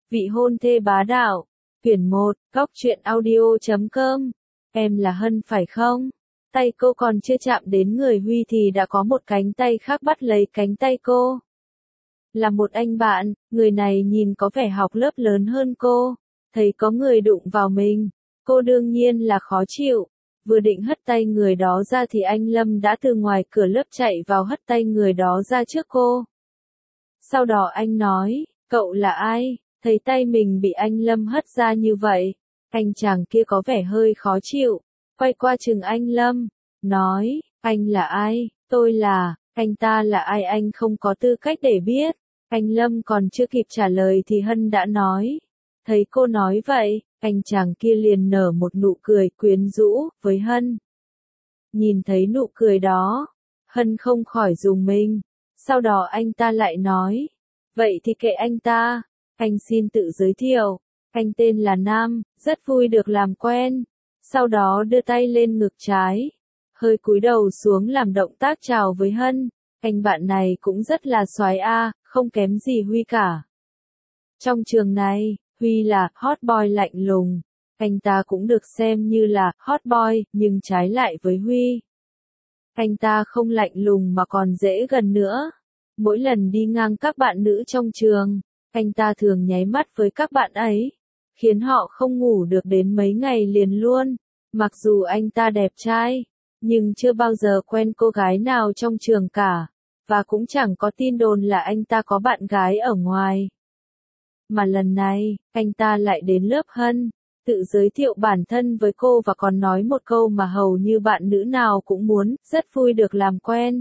Vị hôn thê bá đạo. Quyển 1, Góc truyện audio.com. Em là Hân phải không? Tay cô còn chưa chạm đến người Huy thì đã có một cánh tay khác bắt lấy cánh tay cô. Là một anh bạn, người này nhìn có vẻ học lớp lớn hơn cô. Thấy có người đụng vào mình, cô đương nhiên là khó chịu. Vừa định hất tay người đó ra thì anh Lâm đã từ ngoài cửa lớp chạy vào hất tay người đó ra trước cô. Sau đó anh nói, cậu là ai? Thấy tay mình bị anh Lâm hất ra như vậy, anh chàng kia có vẻ hơi khó chịu, quay qua chừng anh Lâm, nói, anh là ai? Tôi là, anh ta là ai anh không có tư cách để biết. Anh Lâm còn chưa kịp trả lời thì Hân đã nói. Thấy cô nói vậy, anh chàng kia liền nở một nụ cười quyến rũ với Hân. Nhìn thấy nụ cười đó, Hân không khỏi rùng mình. Sau đó anh ta lại nói, vậy thì kệ anh ta, anh xin tự giới thiệu, anh tên là Nam, rất vui được làm quen. Sau đó đưa tay lên ngực trái, hơi cúi đầu xuống làm động tác chào với Hân, anh bạn này cũng rất là soái a, không kém gì Huy cả. Trong trường này, Huy là hot boy lạnh lùng, anh ta cũng được xem như là hot boy, nhưng trái lại với Huy. Anh ta không lạnh lùng mà còn dễ gần nữa. Mỗi lần đi ngang các bạn nữ trong trường, anh ta thường nháy mắt với các bạn ấy, khiến họ không ngủ được đến mấy ngày liền luôn. Mặc dù anh ta đẹp trai, nhưng chưa bao giờ quen cô gái nào trong trường cả, và cũng chẳng có tin đồn là anh ta có bạn gái ở ngoài. Mà lần này, anh ta lại đến lớp Hân, tự giới thiệu bản thân với cô và còn nói một câu mà hầu như bạn nữ nào cũng muốn, rất vui được làm quen.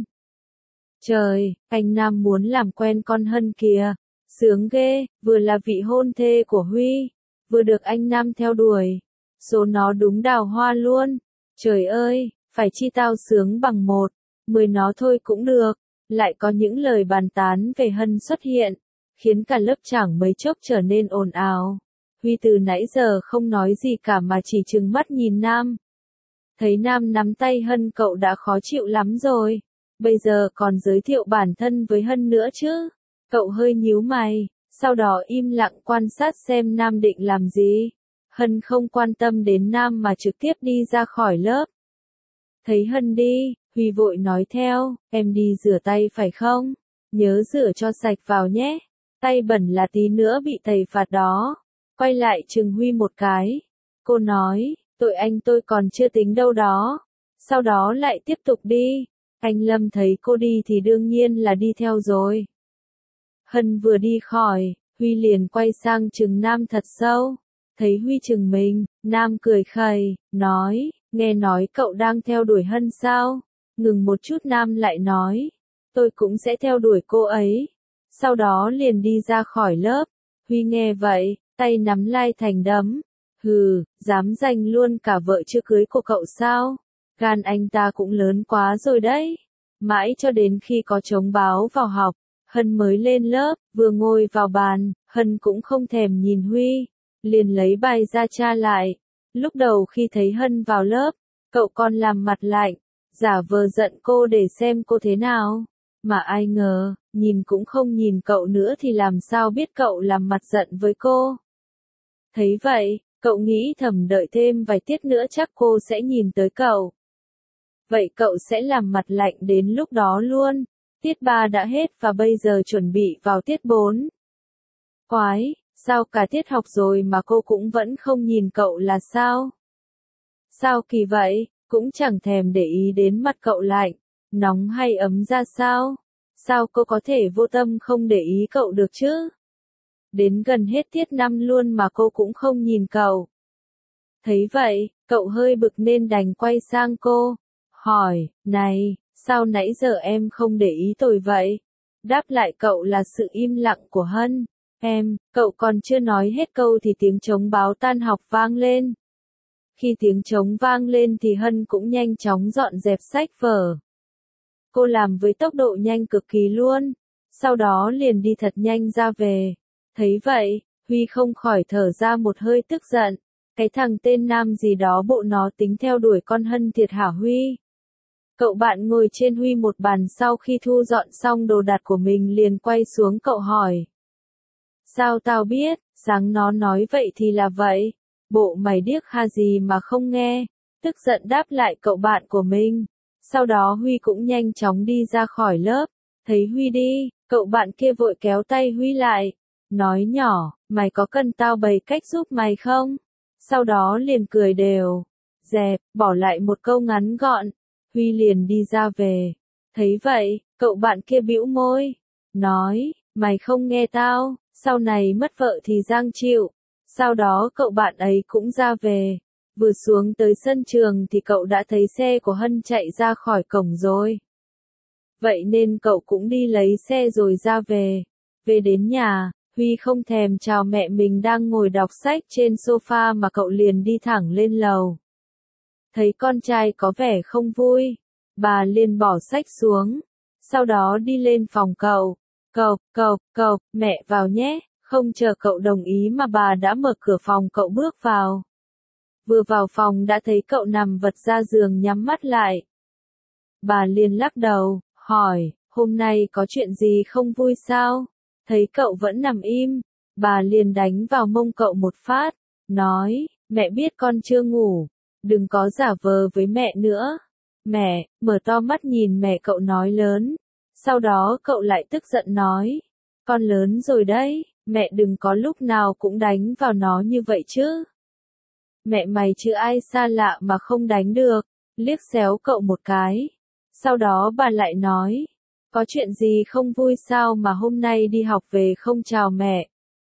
Trời, anh Nam muốn làm quen con Hân kìa, sướng ghê, vừa là vị hôn thê của Huy, vừa được anh Nam theo đuổi. Số nó đúng đào hoa luôn. Trời ơi, phải chi tao sướng bằng 10 nó thôi cũng được. Lại có những lời bàn tán về Hân xuất hiện, khiến cả lớp chẳng mấy chốc trở nên ồn ào. Huy từ nãy giờ không nói gì cả mà chỉ trừng mắt nhìn Nam. Thấy Nam nắm tay Hân cậu đã khó chịu lắm rồi. Bây giờ còn giới thiệu bản thân với Hân nữa chứ. Cậu hơi nhíu mày, sau đó im lặng quan sát xem Nam định làm gì. Hân không quan tâm đến Nam mà trực tiếp đi ra khỏi lớp. Thấy Hân đi, Huy vội nói theo, em đi rửa tay phải không? Nhớ rửa cho sạch vào nhé. Tay bẩn là tí nữa bị thầy phạt đó. Quay lại chừng Huy một cái. Cô nói, tội anh tôi còn chưa tính đâu đó. Sau đó lại tiếp tục đi. Anh Lâm thấy cô đi thì đương nhiên là đi theo rồi. Hân vừa đi khỏi, Huy liền quay sang chừng Nam thật sâu. Thấy Huy chừng mình, Nam cười khẩy, nói, nghe nói cậu đang theo đuổi Hân sao? Ngừng một chút Nam lại nói, tôi cũng sẽ theo đuổi cô ấy. Sau đó liền đi ra khỏi lớp. Huy nghe vậy, tay nắm lai thành đấm. Hừ, dám giành luôn cả vợ chưa cưới của cậu sao? Gan anh ta cũng lớn quá rồi đấy. Mãi cho đến khi có trống báo vào học, Hân mới lên lớp, vừa ngồi vào bàn, Hân cũng không thèm nhìn Huy, liền lấy bài ra tra lại. Lúc đầu khi thấy Hân vào lớp, cậu còn làm mặt lạnh, giả vờ giận cô để xem cô thế nào. Mà ai ngờ, nhìn cũng không nhìn cậu nữa thì làm sao biết cậu làm mặt giận với cô. Thấy vậy, cậu nghĩ thầm đợi thêm vài tiết nữa chắc cô sẽ nhìn tới cậu. Vậy cậu sẽ làm mặt lạnh đến lúc đó luôn. Tiết 3 đã hết và bây giờ chuẩn bị vào tiết 4. Quái, sao cả tiết học rồi mà cô cũng vẫn không nhìn cậu là sao? Sao kỳ vậy, cũng chẳng thèm để ý đến mặt cậu lạnh, nóng hay ấm ra sao? Sao cô có thể vô tâm không để ý cậu được chứ? Đến gần hết tiết 5 luôn mà cô cũng không nhìn cậu. Thấy vậy, cậu hơi bực nên đành quay sang cô. Hỏi, này, sao nãy giờ em không để ý tôi vậy? Đáp lại cậu là sự im lặng của Hân. Cậu còn chưa nói hết câu thì tiếng trống báo tan học vang lên. Khi tiếng trống vang lên thì Hân cũng nhanh chóng dọn dẹp sách vở. Cô làm với tốc độ nhanh cực kỳ luôn. Sau đó liền đi thật nhanh ra về. Thấy vậy, Huy không khỏi thở ra một hơi tức giận. Cái thằng tên Nam gì đó bộ nó tính theo đuổi con Hân thiệt hả Huy? Cậu bạn ngồi trên Huy một bàn sau khi thu dọn xong đồ đạc của mình liền quay xuống cậu hỏi. Sao tao biết, Sáng nó nói vậy thì là vậy. Bộ mày điếc ha gì mà không nghe. Tức giận đáp lại cậu bạn của mình. Sau đó Huy cũng nhanh chóng đi ra khỏi lớp. Thấy Huy đi, cậu bạn kia vội kéo tay Huy lại. Nói nhỏ, mày có cần tao bày cách giúp mày không? Sau đó liền cười đều. Dẹp, bỏ lại một câu ngắn gọn. Huy liền đi ra về. Thấy vậy, cậu bạn kia bĩu môi. Nói, mày không nghe tao, sau này mất vợ thì giang chịu. Sau đó cậu bạn ấy cũng ra về. Vừa xuống tới sân trường thì cậu đã thấy xe của Hân chạy ra khỏi cổng rồi. Vậy nên cậu cũng đi lấy xe rồi ra về. Về đến nhà, Huy không thèm chào mẹ mình đang ngồi đọc sách trên sofa mà cậu liền đi thẳng lên lầu. Thấy con trai có vẻ không vui, bà liền bỏ sách xuống. Sau đó đi lên phòng cậu. Cậu, mẹ vào nhé. Không chờ cậu đồng ý mà bà đã mở cửa phòng cậu bước vào. Vừa vào phòng đã thấy cậu nằm vật ra giường nhắm mắt lại. Bà liền lắc đầu, hỏi, hôm nay có chuyện gì không vui sao? Thấy cậu vẫn nằm im, bà liền đánh vào mông cậu một phát, nói, mẹ biết con chưa ngủ, đừng có giả vờ với mẹ nữa. Mẹ, mở to mắt nhìn mẹ cậu nói lớn. Sau đó cậu lại tức giận nói, con lớn rồi đấy, mẹ đừng có lúc nào cũng đánh vào nó như vậy chứ. Mẹ mày chứ ai xa lạ mà không đánh được, liếc xéo cậu một cái. Sau đó bà lại nói, có chuyện gì không vui sao mà hôm nay đi học về không chào mẹ?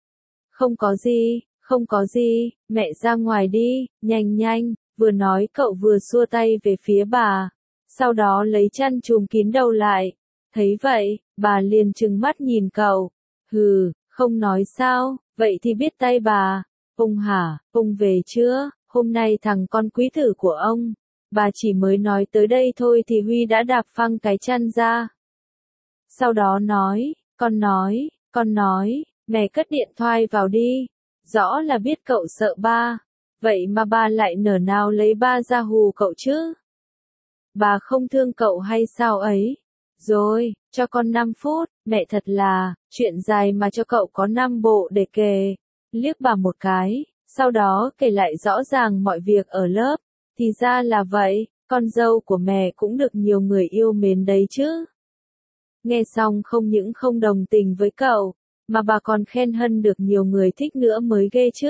Không có gì, mẹ ra ngoài đi, nhanh, vừa nói cậu vừa xua tay về phía bà. Sau đó lấy chăn trùm kín đầu lại. Thấy vậy, bà liền trừng mắt nhìn cậu. Hừ, không nói sao, vậy thì biết tay bà. Ông hả, ông về chưa? Hôm nay thằng con quý tử của ông. Bà chỉ mới nói tới đây thôi thì Huy đã đạp phăng cái chăn ra. Sau đó nói, con nói, mẹ cất điện thoại vào đi. Rõ là biết cậu sợ ba. Vậy mà ba lại nở nào lấy ba ra hù cậu chứ? Bà không thương cậu hay sao ấy? Rồi, cho con 5 phút, mẹ thật là, chuyện dài mà cho cậu có 5 bộ để kể. Liếc bà một cái, sau đó kể lại rõ ràng mọi việc ở lớp. Thì ra là vậy, con dâu của mẹ cũng được nhiều người yêu mến đấy chứ. Nghe xong không những không đồng tình với cậu, mà bà còn khen Hân được nhiều người thích nữa mới ghê chứ.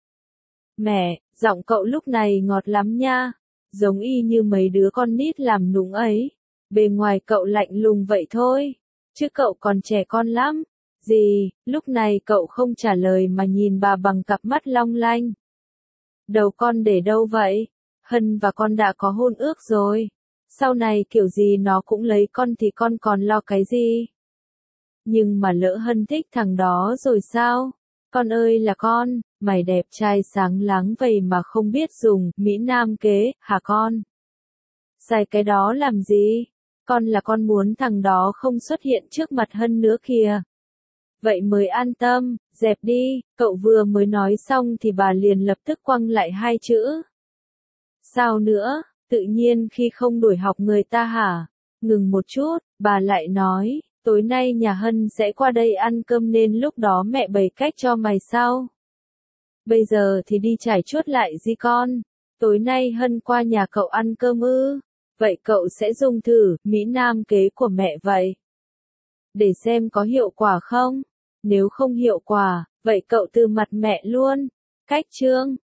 Mẹ, giọng cậu lúc này ngọt lắm nha, giống y như mấy đứa con nít làm nũng ấy. Bề ngoài cậu lạnh lùng vậy thôi, chứ cậu còn trẻ con lắm. Gì, lúc này cậu không trả lời mà nhìn bà bằng cặp mắt long lanh. Đầu con để đâu vậy? Hân và con đã có hôn ước rồi. Sau này kiểu gì nó cũng lấy con thì con còn lo cái gì? Nhưng mà lỡ Hân thích thằng đó rồi sao? Con ơi là con, mày đẹp trai sáng láng vậy mà không biết dùng Mỹ Nam kế, hả con? Xài cái đó làm gì? Con là con muốn thằng đó không xuất hiện trước mặt Hân nữa kìa. Vậy mới an tâm, dẹp đi, cậu vừa mới nói xong thì bà liền lập tức quăng lại 2 chữ. Sao nữa, tự nhiên khi không đuổi học người ta hả? Ngừng một chút, bà lại nói, tối nay nhà Hân sẽ qua đây ăn cơm nên lúc đó mẹ bày cách cho mày sao? Bây giờ thì đi trải chuốt lại gì con? Tối nay Hân qua nhà cậu ăn cơm ư? Vậy cậu sẽ dùng thử Mỹ Nam kế của mẹ vậy. Để xem có hiệu quả không? Nếu không hiệu quả, vậy cậu từ mặt mẹ luôn. Cách chương